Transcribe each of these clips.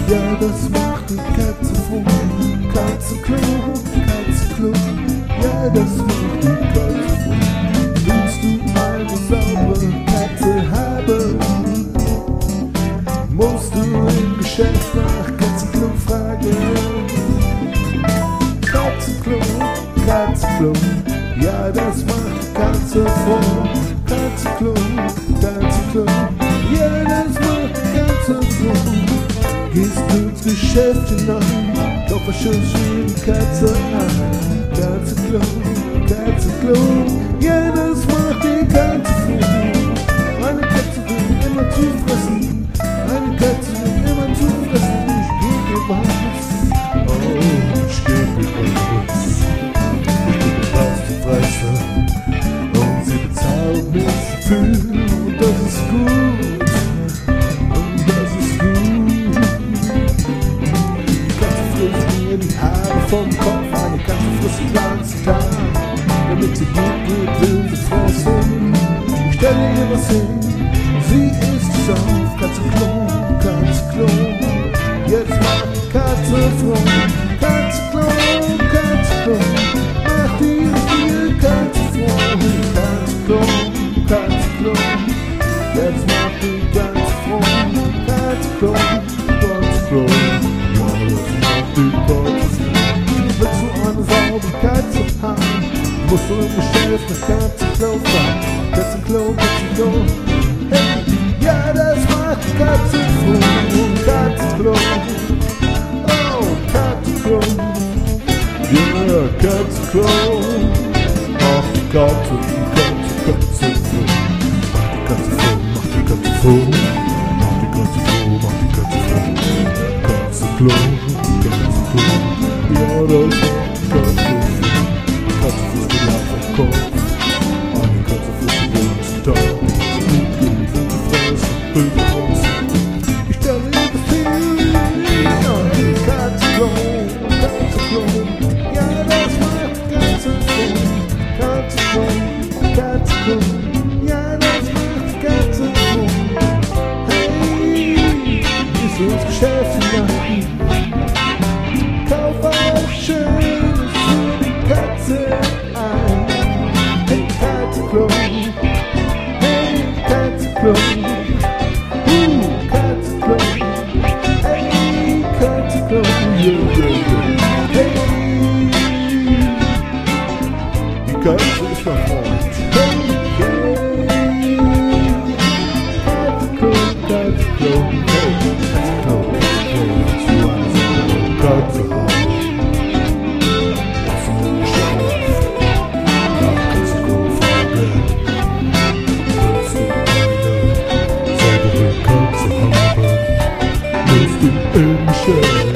Ja, das macht die Katze froh. Katzenklo, Katzenklo. Ja, das macht die Katze froh. Willst du eine saubere Katze haben? Musst du im Geschäft nach Katzenklo fragen. Katzenklo, Katzenklo. Ja, das macht die Katze froh. Katzenklo, Katzenklo. Ja, das macht die Katze froh. Gehst du ins Geschäft hinein, doch verschützt für die Katze ein. Katzenklo, Katzenklo, ja, das macht die Katze froh. Eine Katze will immer zufressen, eine Katze will immer zufressen. Ich geb ihr was, oh, ich geb ihr was. Ich geb ihr was zu fressen und sie bezahlt mich viel. Und das ist gut. Die Haare vom Kopf, eine Katze frisst den ganzen Tag. Damit sie gut geht, will sie fressen. Ich stelle ihr was hin, sie isst es auf. Katzenklo, Katzenklo. Jetzt macht die Katze froh. Katzenklo, Katzenklo. Macht die richtige Katze froh. Katzenklo, Katzenklo. Jetzt macht die Katze froh. Katzenklo, Katzenklo. Willst du eine saubere Katze haben? Musst du im Geschäft nach Katzenklo fahren. Katzenklo, Katzenklo. Hey, ja, das macht die Katze froh. Katzenklo, oh, Katzenklo. Ja, Katzenklo. Macht die Katze froh. Macht die Katze froh, macht die Katze froh. Macht die Katze froh, macht die Katze froh. Katzenklo. Ja, das ist die Katze. Katze frisst den Lauf vom Kopf. Eine Katze frisst den ganzen Tag. Die Katze fressen, Hilfe raus. Ich stelle ihr das Ziel. Katzenklo, Katzenklo. Ja, das macht die Katze froh. Katzenklo, Katzenklo. Ja, das macht die Katze froh. Hey, gehst du ins Geschäft hinein? Kauf was Schönes für die Katze ein. Hey Katzenklo, hey Katzenklo, Katzenklo, hey Katzenklo, yeah, yeah, yeah. Hey, die Katze ist mein Freund. Hey, hey, Katzenklo, Katzenklo, hey Katzenklo, hey, Katze haben. Im Geschäft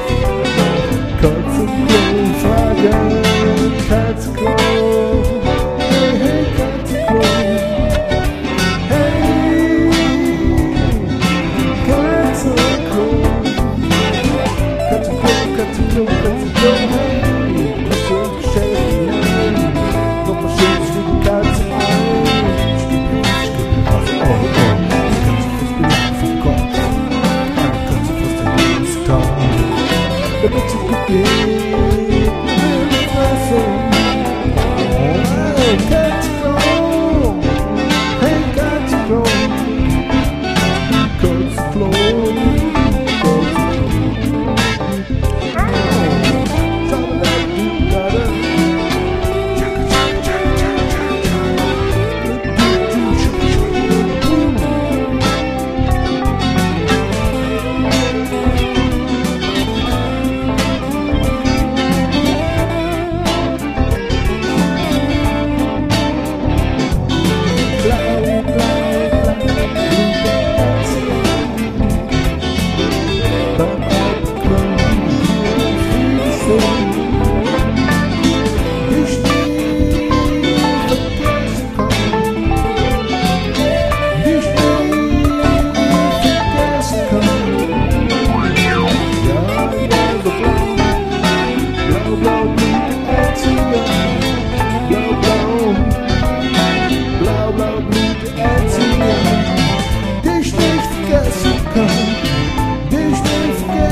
Katzenklo fragen, Katzenklo, hey, hey, Katzenklo, hey, Katzenklo, Katzenklo, Katzenklo, Katzenklo, hey, kommst du ins Geschäft hinein, doch verschützt für die Katze ein. Ich geb dir was, oh, oh, die Katze frisst den Lauf vom Kopf. Damit sie gut geht, will fressen. Hey Katzenklo, hey Katzenklo, Katzenklo, Dich nicht vergessen kann, dich nicht vergessen.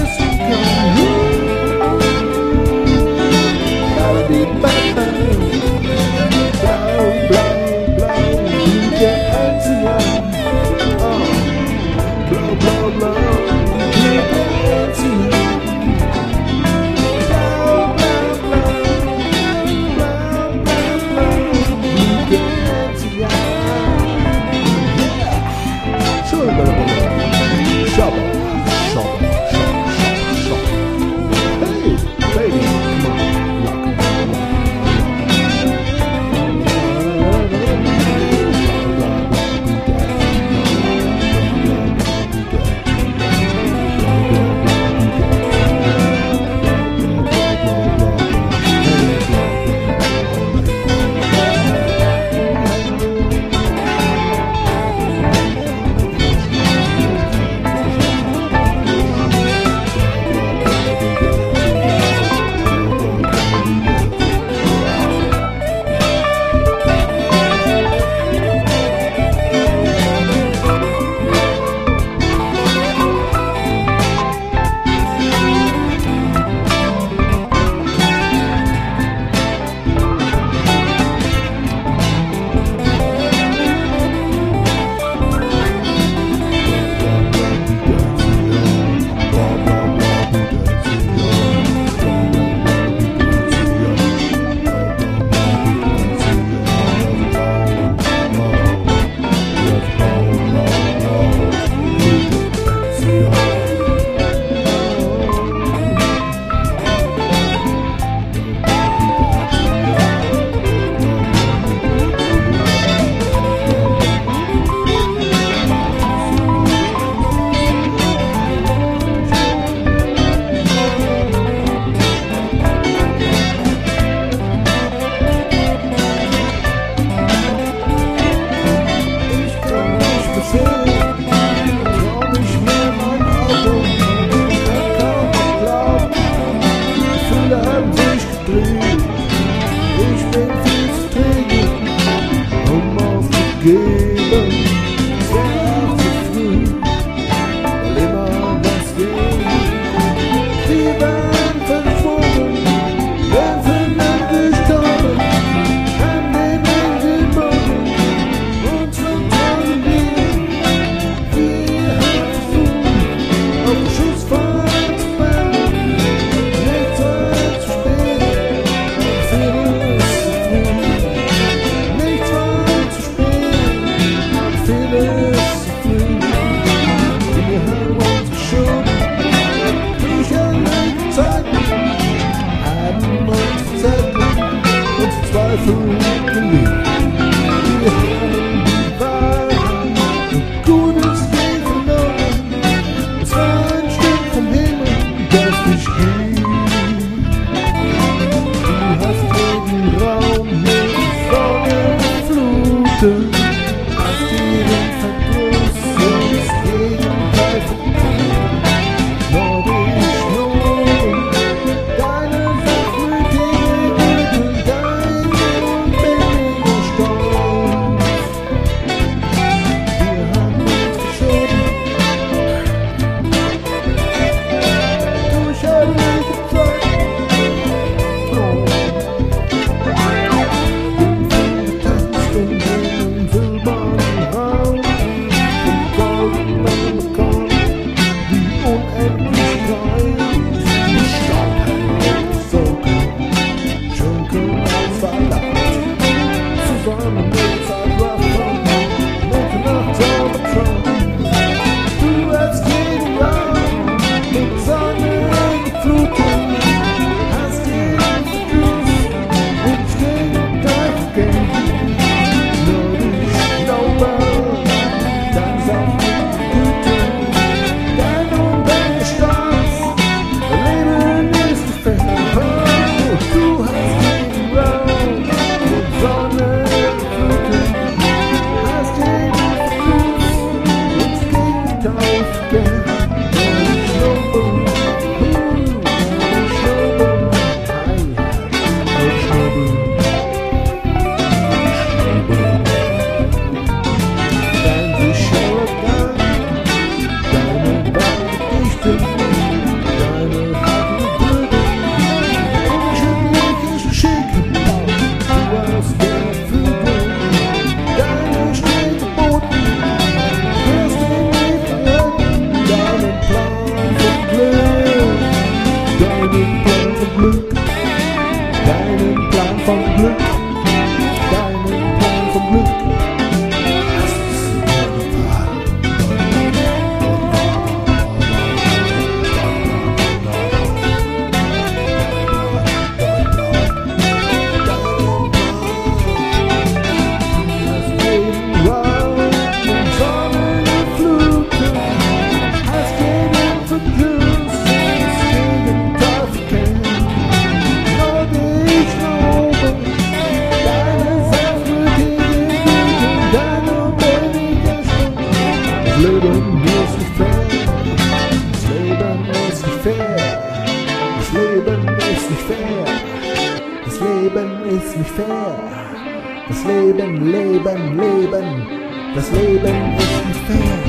ist nicht fair. Das Leben, Leben, Leben. Das Leben ist nicht fair.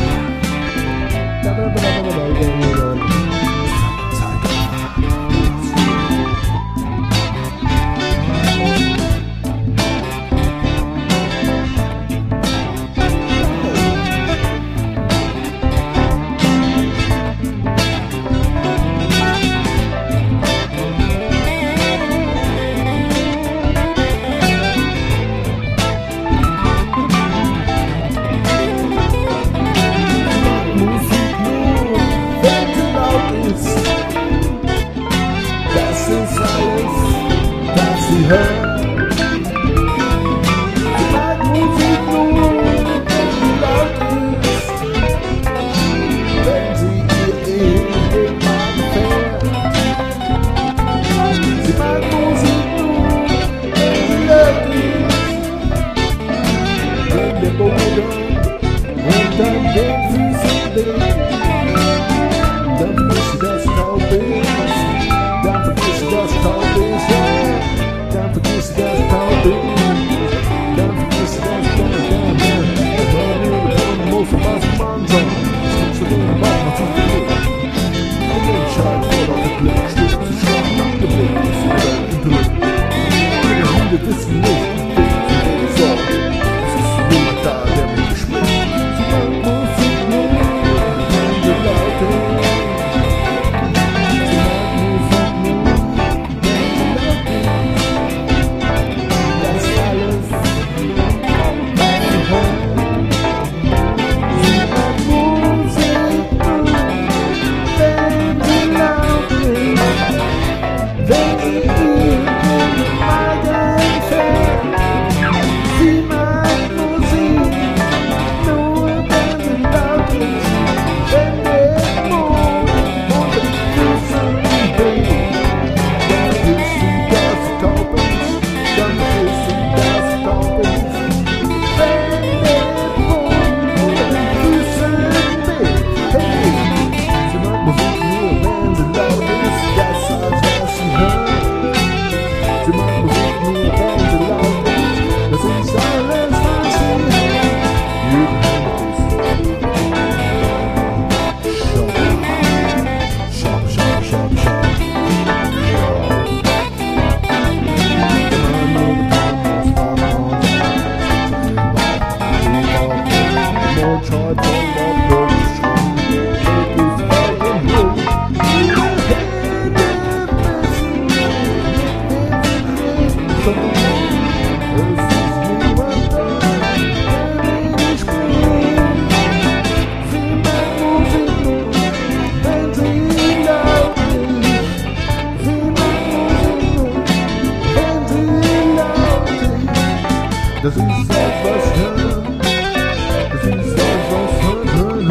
Das ist etwas hören. Das ist etwas hören.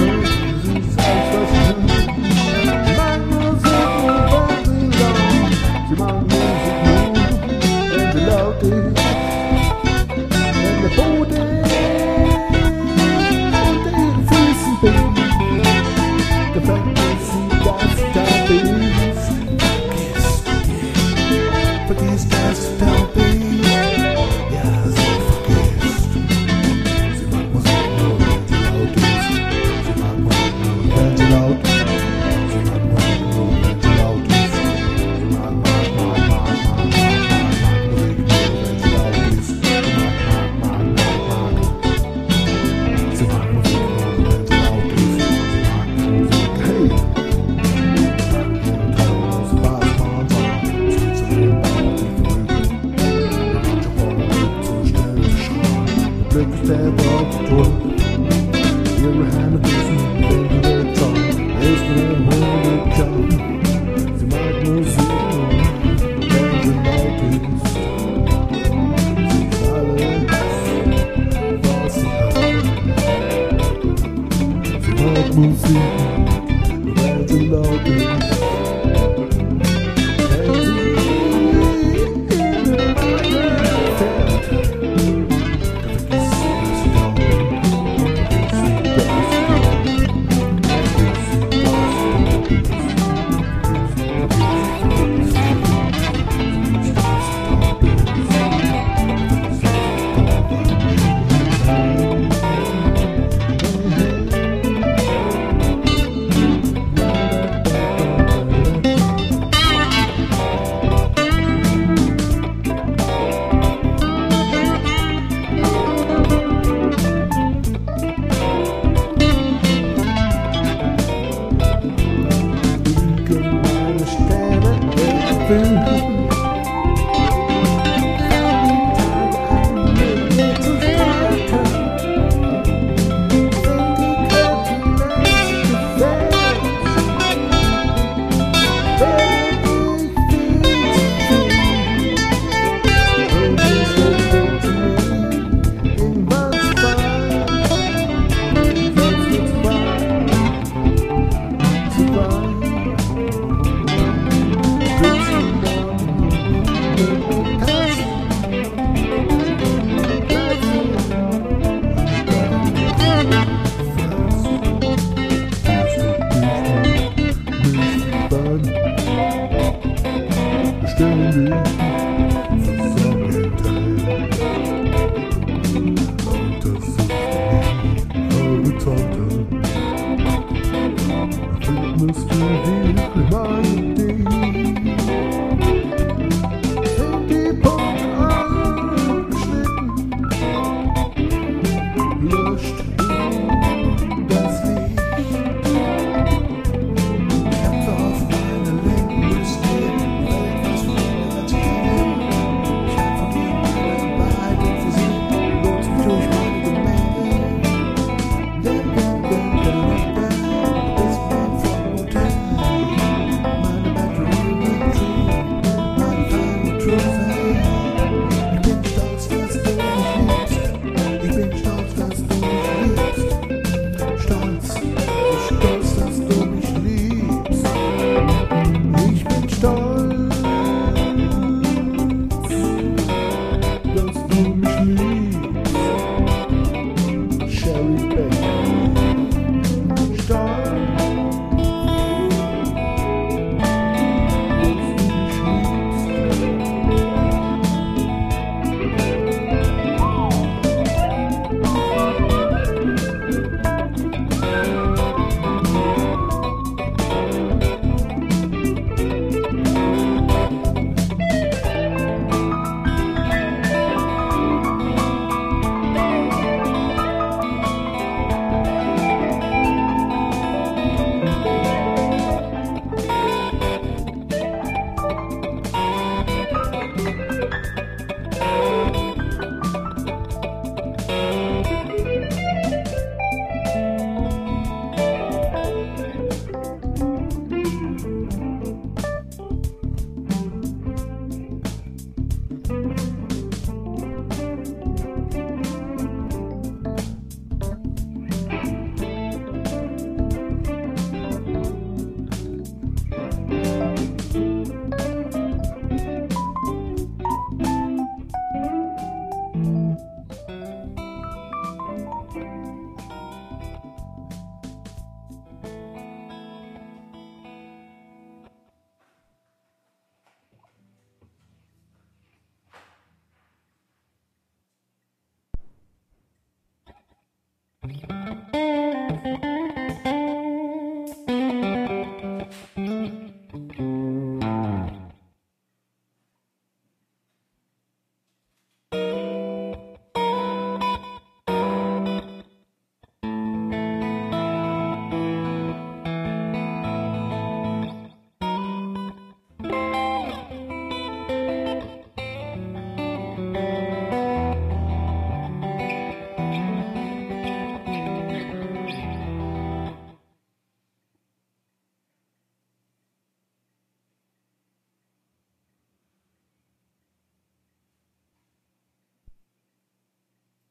Das ist etwas hören. Sie mag Musik nur, wenn sie laut. Sie mag Musik nur, wenn sie laut ist. Wenn der Boden unter ihren Füßen bin, dann vergisst sie, dass du da bist. Vergiss, dass du da bist. Musik, weil sie laut ist. Thank you.